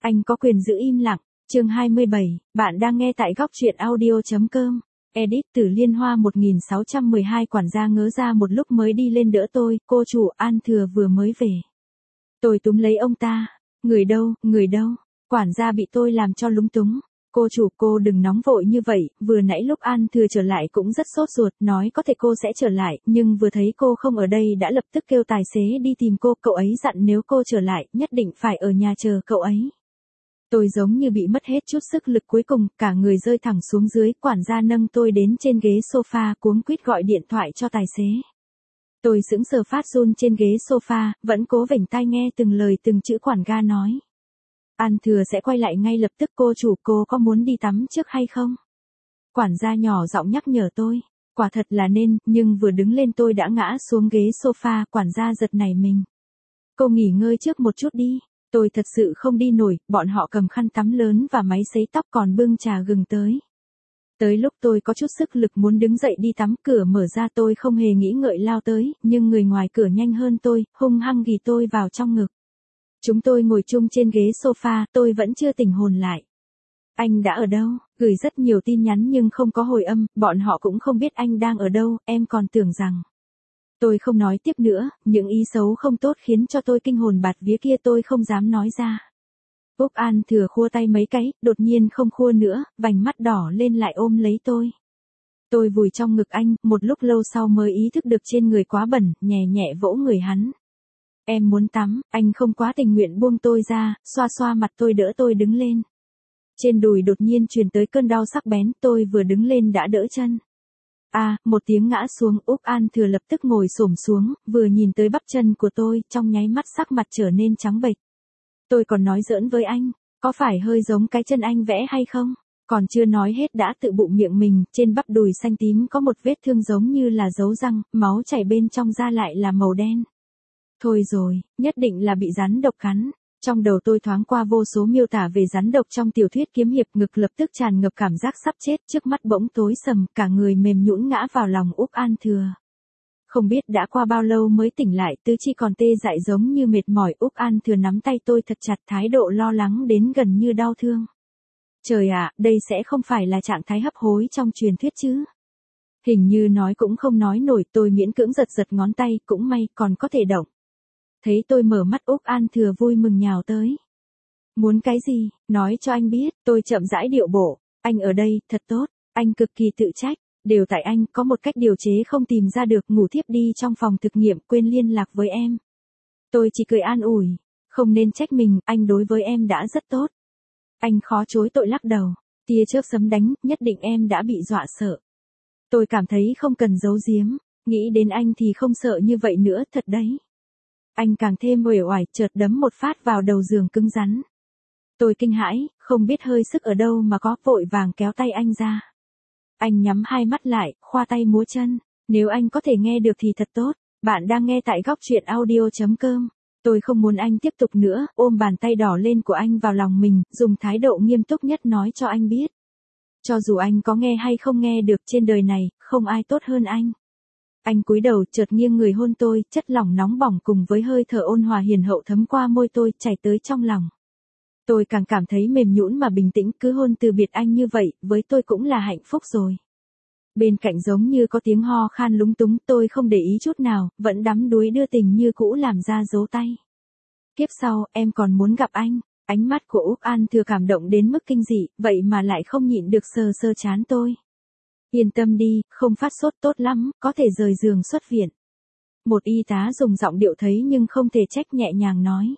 Anh có quyền giữ im lặng. Chương 27, bạn đang nghe tại góc truyện audio.com. Edit từ Liên Hoa 1612. Quản gia ngớ ra một lúc mới đi lên đỡ tôi, cô chủ An Thừa vừa mới về. Tôi túm lấy ông ta. Người đâu, người đâu? Quản gia bị tôi làm cho lúng túng. Cô chủ, cô đừng nóng vội như vậy, vừa nãy lúc An Thừa trở lại cũng rất sốt ruột, nói có thể cô sẽ trở lại, nhưng vừa thấy cô không ở đây đã lập tức kêu tài xế đi tìm cô, cậu ấy dặn nếu cô trở lại, nhất định phải ở nhà chờ cậu ấy. Tôi giống như bị mất hết chút sức lực cuối cùng, cả người rơi thẳng xuống dưới, quản gia nâng tôi đến trên ghế sofa, cuống quýt gọi điện thoại cho tài xế. Tôi sững sờ phát run trên ghế sofa, vẫn cố vểnh tai nghe từng lời từng chữ quản gia nói. An Thừa sẽ quay lại ngay lập tức, cô chủ, cô có muốn đi tắm trước hay không? Quản gia nhỏ giọng nhắc nhở tôi. Quả thật là nên, nhưng vừa đứng lên tôi đã ngã xuống ghế sofa, quản gia giật nảy mình. Cô nghỉ ngơi trước một chút đi. Tôi thật sự không đi nổi, bọn họ cầm khăn tắm lớn và máy sấy tóc còn bưng trà gừng tới. Tới lúc tôi có chút sức lực muốn đứng dậy đi tắm, cửa mở ra, tôi không hề nghĩ ngợi lao tới, nhưng người ngoài cửa nhanh hơn tôi, hung hăng ghì tôi vào trong ngực. Chúng tôi ngồi chung trên ghế sofa, tôi vẫn chưa tỉnh hồn lại. Anh đã ở đâu? Gửi rất nhiều tin nhắn nhưng không có hồi âm, bọn họ cũng không biết anh đang ở đâu, em còn tưởng rằng. Tôi không nói tiếp nữa, những ý xấu không tốt khiến cho tôi kinh hồn bạt vía kia tôi không dám nói ra. Úc An Thừa khua tay mấy cái, đột nhiên không khua nữa, vành mắt đỏ lên lại ôm lấy tôi. Tôi vùi trong ngực anh, một lúc lâu sau mới ý thức được trên người quá bẩn, nhẹ nhẹ vỗ người hắn. Em muốn tắm, anh không quá tình nguyện buông tôi ra, xoa xoa mặt tôi đỡ tôi đứng lên. Trên đùi đột nhiên truyền tới cơn đau sắc bén, tôi vừa đứng lên đã đỡ chân. Một tiếng ngã xuống, Úc An Thừa lập tức ngồi xổm xuống, vừa nhìn tới bắp chân của tôi, trong nháy mắt sắc mặt trở nên trắng bệch. Tôi còn nói giỡn với anh, có phải hơi giống cái chân anh vẽ hay không? Còn chưa nói hết đã tự bụng miệng mình, trên bắp đùi xanh tím có một vết thương giống như là dấu răng, máu chảy bên trong da lại là màu đen. Thôi rồi, nhất định là bị rắn độc cắn. Trong đầu tôi thoáng qua vô số miêu tả về rắn độc trong tiểu thuyết kiếm hiệp, ngực lập tức tràn ngập cảm giác sắp chết, trước mắt bỗng tối sầm, cả người mềm nhũn ngã vào lòng Úc An Thừa. Không biết đã qua bao lâu mới tỉnh lại, tứ chi còn tê dại giống như mệt mỏi. Úc An Thừa nắm tay tôi thật chặt, thái độ lo lắng đến gần như đau thương. Trời ạ, đây sẽ không phải là trạng thái hấp hối trong truyền thuyết chứ? Hình như nói cũng không nói nổi, tôi miễn cưỡng giật giật ngón tay, cũng may còn có thể động. Thấy tôi mở mắt, Úc An Thừa vui mừng nhào tới. Muốn cái gì, nói cho anh biết. Tôi chậm rãi điệu bộ. Anh ở đây, thật tốt. Anh cực kỳ tự trách. Đều tại anh, có một cách điều chế không tìm ra được, ngủ thiếp đi trong phòng thực nghiệm, quên liên lạc với em. Tôi chỉ cười an ủi. Không nên trách mình, anh đối với em đã rất tốt. Anh khó chối tội lắc đầu. Tia chớp sấm đánh, nhất định em đã bị dọa sợ. Tôi cảm thấy không cần giấu giếm. Nghĩ đến anh thì không sợ như vậy nữa, thật đấy. Anh càng thêm uể oải, chợt đấm một phát vào đầu giường cứng rắn. Tôi kinh hãi, không biết hơi sức ở đâu mà có, vội vàng kéo tay anh ra. Anh nhắm hai mắt lại, khoa tay múa chân. Nếu anh có thể nghe được thì thật tốt. Bạn đang nghe tại góc truyện audio.com. Tôi không muốn anh tiếp tục nữa, ôm bàn tay đỏ lên của anh vào lòng mình, dùng thái độ nghiêm túc nhất nói cho anh biết. Cho dù anh có nghe hay không nghe được, trên đời này, không ai tốt hơn anh. Anh cúi đầu, chợt nghiêng người hôn tôi, chất lỏng nóng bỏng cùng với hơi thở ôn hòa hiền hậu thấm qua môi tôi, chảy tới trong lòng. Tôi càng cảm thấy mềm nhũn mà bình tĩnh, cứ hôn từ biệt anh như vậy, với tôi cũng là hạnh phúc rồi. Bên cạnh giống như có tiếng ho khan lúng túng, tôi không để ý chút nào, vẫn đắm đuối đưa tình như cũ làm ra dấu tay. Kiếp sau, em còn muốn gặp anh. Ánh mắt của Úc An Thừa cảm động đến mức kinh dị, vậy mà lại không nhịn được sờ sờ trán tôi. Yên tâm đi, không phát sốt, tốt lắm, có thể rời giường xuất viện. Một y tá dùng giọng điệu thấy nhưng không thể trách nhẹ nhàng nói.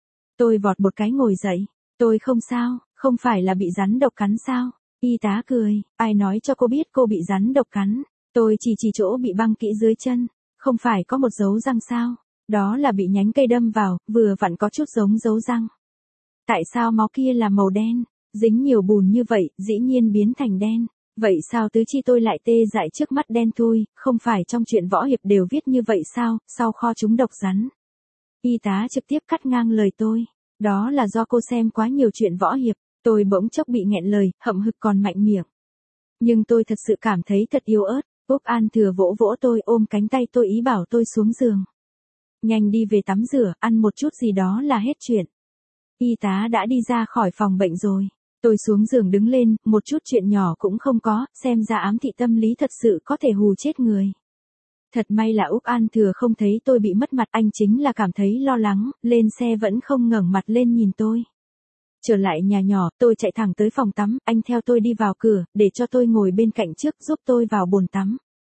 Tôi vọt một cái ngồi dậy. Tôi không sao, không phải là bị rắn độc cắn sao? Y tá cười, ai nói cho cô biết cô bị rắn độc cắn? Tôi chỉ chỗ bị băng kỹ dưới chân. Không phải có một dấu răng sao? Đó là bị nhánh cây đâm vào, vừa vặn có chút giống dấu răng. Tại sao máu kia là màu đen? Dính nhiều bùn như vậy, dĩ nhiên biến thành đen. Vậy sao tứ chi tôi lại tê dại trước mắt đen thui, không phải trong truyện võ hiệp đều viết như vậy sao, sau kho chúng độc rắn. Y tá trực tiếp cắt ngang lời tôi. Đó là do cô xem quá nhiều truyện võ hiệp. Tôi bỗng chốc bị nghẹn lời, hậm hực còn mạnh miệng. Nhưng tôi thật sự cảm thấy thật yếu ớt. Úc An Thừa vỗ vỗ tôi, ôm cánh tay tôi ý bảo tôi xuống giường. Nhanh đi về tắm rửa, ăn một chút gì đó là hết chuyện. Y tá đã đi ra khỏi phòng bệnh rồi. Tôi xuống giường đứng lên, một chút chuyện nhỏ cũng không có, xem ra ám thị tâm lý thật sự có thể hù chết người. Thật may là Úc An Thừa không thấy tôi bị mất mặt, anh chính là cảm thấy lo lắng, lên xe vẫn không ngẩng mặt lên nhìn tôi. Trở lại nhà nhỏ, tôi chạy thẳng tới phòng tắm, anh theo tôi đi vào cửa, để cho tôi ngồi bên cạnh trước giúp tôi vào bồn tắm.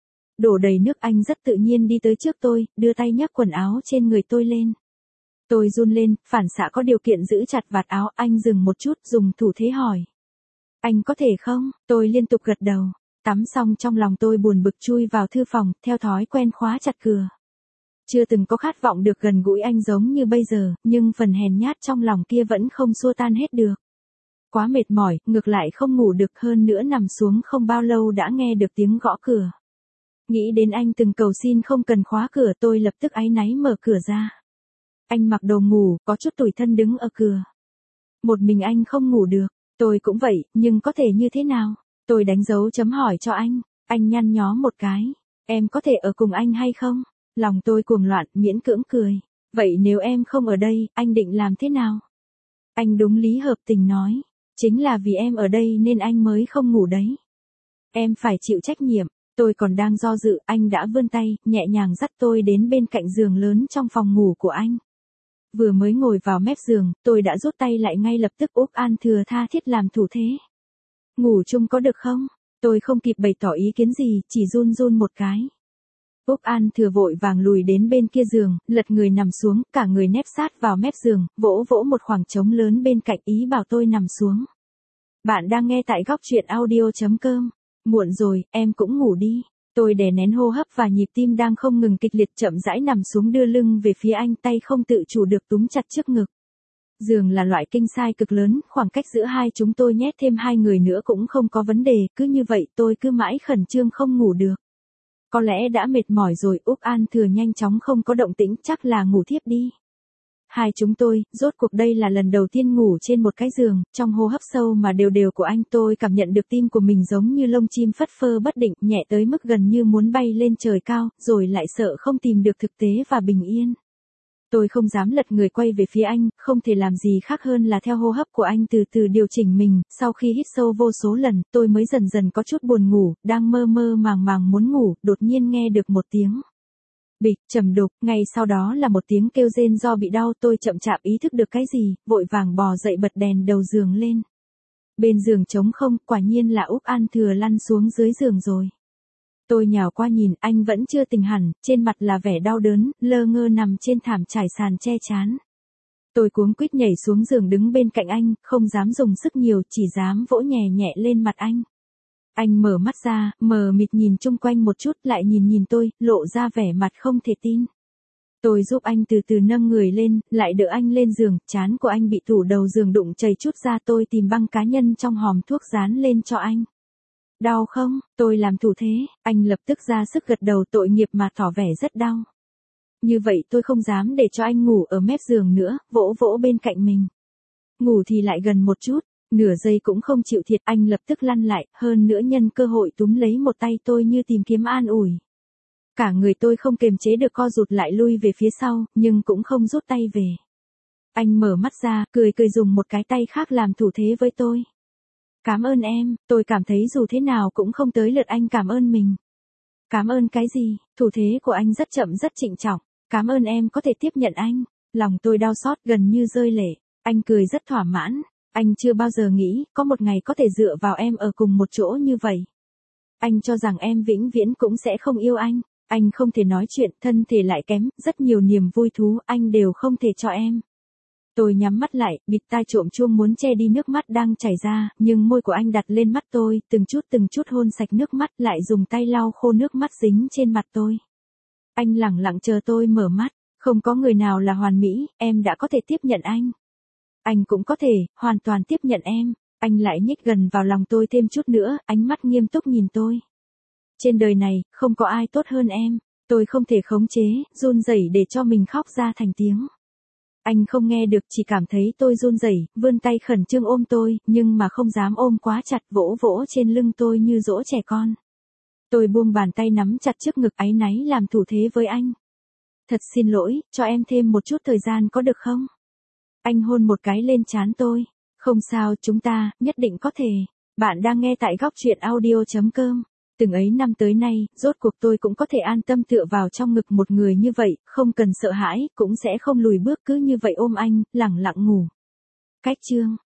Đổ đầy nước, anh rất tự nhiên đi tới trước tôi, đưa tay nhấc quần áo trên người tôi lên. Tôi run lên, phản xạ có điều kiện giữ chặt vạt áo, anh dừng một chút, dùng thủ thế hỏi. Anh có thể không? Tôi liên tục gật đầu. Tắm xong trong lòng tôi buồn bực chui vào thư phòng, theo thói quen khóa chặt cửa. Chưa từng có khát vọng được gần gũi anh giống như bây giờ, nhưng phần hèn nhát trong lòng kia vẫn không xua tan hết được. Quá mệt mỏi, ngược lại không ngủ được, hơn nữa nằm xuống không bao lâu đã nghe được tiếng gõ cửa. Nghĩ đến anh từng cầu xin không cần khóa cửa, tôi lập tức áy náy mở cửa ra. Anh mặc đồ ngủ, có chút tủi thân đứng ở cửa. Một mình anh không ngủ được, tôi cũng vậy, nhưng có thể như thế nào? Tôi đánh dấu chấm hỏi cho anh nhăn nhó một cái. Em có thể ở cùng anh hay không? Lòng tôi cuồng loạn, miễn cưỡng cười. Vậy nếu em không ở đây, anh định làm thế nào? Anh đúng lý hợp tình nói. Chính là vì em ở đây nên anh mới không ngủ đấy. Em phải chịu trách nhiệm. Tôi còn đang do dự, anh đã vươn tay, nhẹ nhàng dắt tôi đến bên cạnh giường lớn trong phòng ngủ của anh. Vừa mới ngồi vào mép giường, tôi đã rút tay lại ngay lập tức. Úc An Thừa tha thiết làm thủ thế. Ngủ chung có được không? Tôi không kịp bày tỏ ý kiến gì, chỉ run run một cái. Úc An Thừa vội vàng lùi đến bên kia giường, lật người nằm xuống, cả người nép sát vào mép giường, vỗ vỗ một khoảng trống lớn bên cạnh, ý bảo tôi nằm xuống. Bạn đang nghe tại góc truyện audio.com. Muộn rồi, em cũng ngủ đi. Tôi đè nén hô hấp và nhịp tim đang không ngừng kịch liệt, chậm rãi nằm xuống, đưa lưng về phía anh, tay không tự chủ được túm chặt trước ngực. Giường là loại king size cực lớn, khoảng cách giữa hai chúng tôi nhét thêm hai người nữa cũng không có vấn đề, cứ như vậy tôi cứ mãi khẩn trương không ngủ được. Có lẽ đã mệt mỏi rồi, Úc An Thừa nhanh chóng không có động tĩnh, chắc là ngủ thiếp đi. Hai chúng tôi, rốt cuộc đây là lần đầu tiên ngủ trên một cái giường, trong hô hấp sâu mà đều đều của anh tôi cảm nhận được tim của mình giống như lông chim phất phơ bất định, nhẹ tới mức gần như muốn bay lên trời cao, rồi lại sợ không tìm được thực tế và bình yên. Tôi không dám lật người quay về phía anh, không thể làm gì khác hơn là theo hô hấp của anh từ từ điều chỉnh mình, sau khi hít sâu vô số lần, tôi mới dần dần có chút buồn ngủ, đang mơ mơ màng màng muốn ngủ, đột nhiên nghe được một tiếng bịch, trầm đục, ngay sau đó là một tiếng kêu rên do bị đau, tôi chậm chạp ý thức được cái gì, vội vàng bò dậy bật đèn đầu giường lên. Bên giường trống không, quả nhiên là Úc An Thừa lăn xuống dưới giường rồi. Tôi nhào qua nhìn, anh vẫn chưa tỉnh hẳn, trên mặt là vẻ đau đớn, lơ ngơ nằm trên thảm trải sàn che chán. Tôi cuống quýt nhảy xuống giường đứng bên cạnh anh, không dám dùng sức nhiều, chỉ dám vỗ nhẹ nhẹ lên mặt anh. Anh mở mắt ra, mờ mịt nhìn chung quanh một chút, lại nhìn tôi, lộ ra vẻ mặt không thể tin. Tôi giúp anh từ từ nâng người lên, lại đỡ anh lên giường, trán của anh bị tủ đầu giường đụng chảy chút ra, tôi tìm băng cá nhân trong hòm thuốc dán lên cho anh. Đau không? Tôi làm thủ thế, anh lập tức ra sức gật đầu, tội nghiệp mà tỏ vẻ rất đau. Như vậy tôi không dám để cho anh ngủ ở mép giường nữa, vỗ vỗ bên cạnh mình. Ngủ thì lại gần một chút, nửa giây cũng không chịu thiệt, anh lập tức lăn lại, hơn nữa nhân cơ hội túm lấy một tay tôi như tìm kiếm an ủi. Cả người tôi không kềm chế được co rụt lại lui về phía sau, nhưng cũng không rút tay về. Anh mở mắt ra, cười cười dùng một cái tay khác làm thủ thế với tôi. Cảm ơn em, tôi cảm thấy dù thế nào cũng không tới lượt anh cảm ơn mình. Cảm ơn cái gì? Thủ thế của anh rất chậm rất trịnh trọng. Cảm ơn em có thể tiếp nhận anh. Lòng tôi đau xót gần như rơi lệ. Anh cười rất thỏa mãn. Anh chưa bao giờ nghĩ có một ngày có thể dựa vào em ở cùng một chỗ như vậy. Anh cho rằng em vĩnh viễn cũng sẽ không yêu anh. Anh không thể nói chuyện, thân thể lại kém, rất nhiều niềm vui thú anh đều không thể cho em. Tôi nhắm mắt lại, bịt tai trộm chuông muốn che đi nước mắt đang chảy ra, nhưng môi của anh đặt lên mắt tôi, từng chút hôn sạch nước mắt, lại dùng tay lau khô nước mắt dính trên mặt tôi. Anh lẳng lặng chờ tôi mở mắt, không có người nào là hoàn mỹ, em đã có thể tiếp nhận anh. Anh cũng có thể, hoàn toàn tiếp nhận em. Anh lại nhích gần vào lòng tôi thêm chút nữa, ánh mắt nghiêm túc nhìn tôi. Trên đời này, không có ai tốt hơn em. Tôi không thể khống chế, run rẩy để cho mình khóc ra thành tiếng. Anh không nghe được, chỉ cảm thấy tôi run rẩy, vươn tay khẩn trương ôm tôi, nhưng mà không dám ôm quá chặt, vỗ vỗ trên lưng tôi như dỗ trẻ con. Tôi buông bàn tay nắm chặt trước ngực, áy náy làm thủ thế với anh. Thật xin lỗi, cho em thêm một chút thời gian có được không? Anh hôn một cái lên trán tôi. Không sao, chúng ta, nhất định có thể. Bạn đang nghe tại góc truyện audio.com. Từng ấy năm tới nay, rốt cuộc tôi cũng có thể an tâm tựa vào trong ngực một người như vậy, không cần sợ hãi, cũng sẽ không lùi bước cứ như vậy ôm anh, lẳng lặng ngủ. Cách chương.